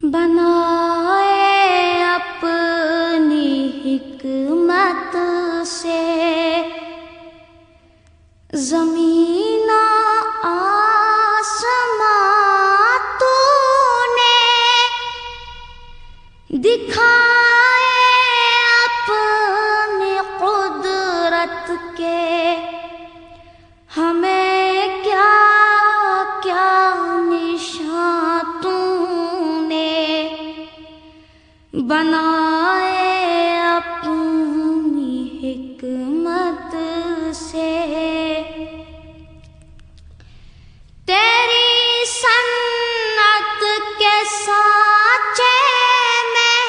बनाए अपनी हिकमत से ज़मीन आसमां तूने दिखाए अपनी कुदरत के हमें क्या क्या निशान तूने बनाए अपनी हिकमत से। तेरी सन्नत के सांचे में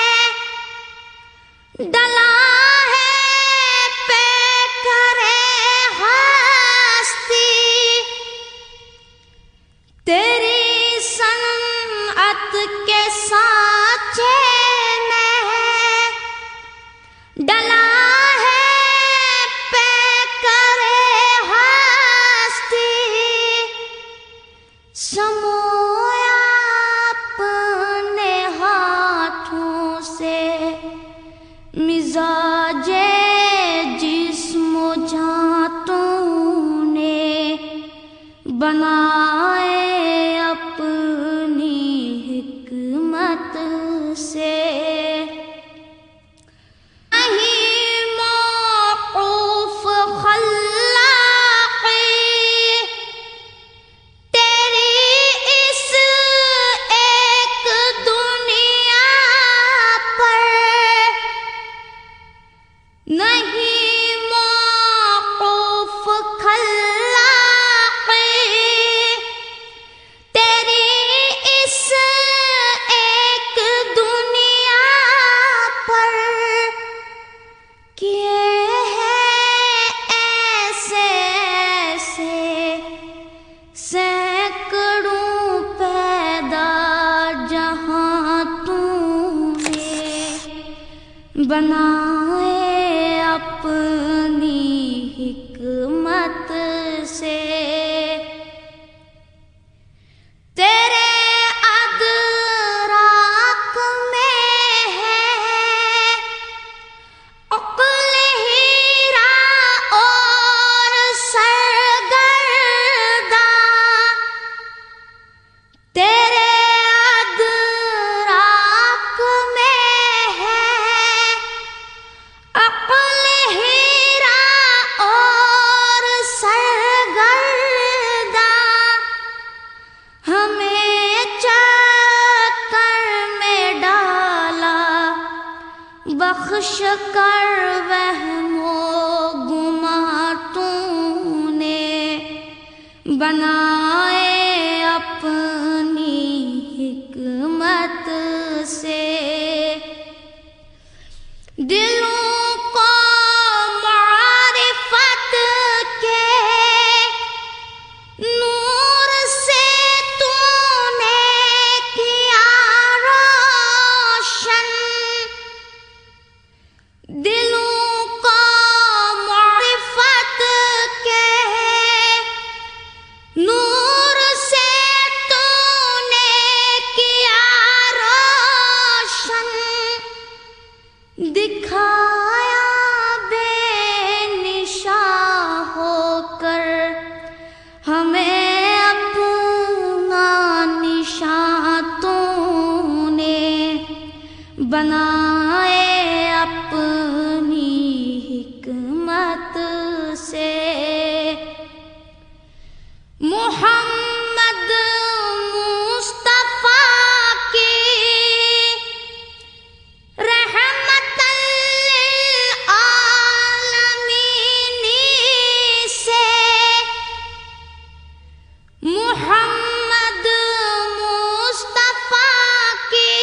डला है पे करे हस्ती। तेरी सन्नत के सांचे में डला है पे करे हस्ती। समोया अपने हाथों से मिजाजे जिस्मो जान तूने बनाए अपनी हिकमत से। नहीं मौकूफ खल्लाक़ी तेरी इस एक दुनिया पर। नहीं मौकूफ खल्लाक़ी तेरी इस एक दुनिया पर। किए हैं ऐसे ऐसे सैकड़ों पैदा जहां तूने बनाए अपनी हिकमत से। तेरे अदराक में है अक्ल हीरा और सरगर्दा। तेरे अदराक में है अक्ल हीरा और सरगर्दा। हमें चक्कर में डाला बख्श कर वहमो गुमा तूने बनाए अपनी हिकमत से। दिलों को मारिफत के नूर से तूने किया रोशन। दिलों को मारिफत के नूर से तूने किया रोशन। दिखाया बेनिशा होकर हमें अपना निशान तूने बनाए अपनी हिकमत से। मोहम्मद मुस्तफा की रहमतल लिल आलमीन से। मोहम्मद मुस्तफा की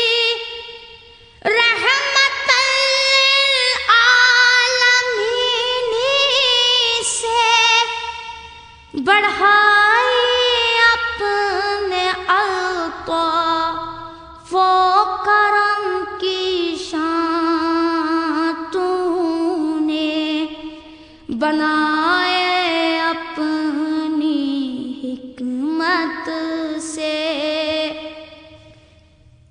रहमतल लिल आलमीन से बढ़ाई अपने अल्ताफ़ व करम की शान तूने बनाए अपनी हिकमत से।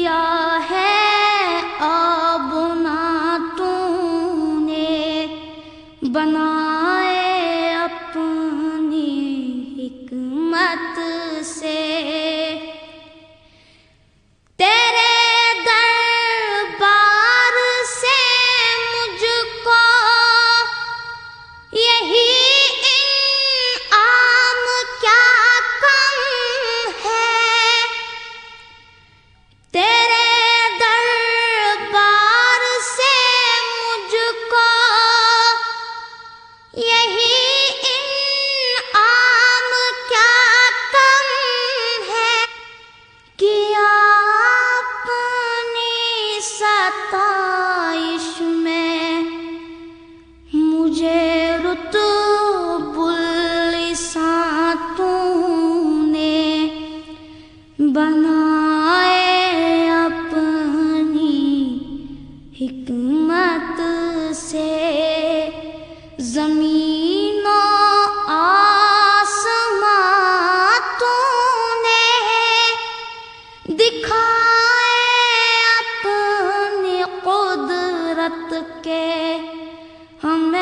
دیا ہے آبنا تو نے بنائے اپنی حکمت سے تیرے دربار سے مجھ کو یہی انعام کیا کم ہے تیرے دربار سے مجھ کو یہی انعام کیا کم ہے کیا اپنی ستائش میں مجھے رتب اللسان تو نے بنائے اپنی حکمت سے زمین و آسمان تو نے دکھائے اپنی قدرت کے ہم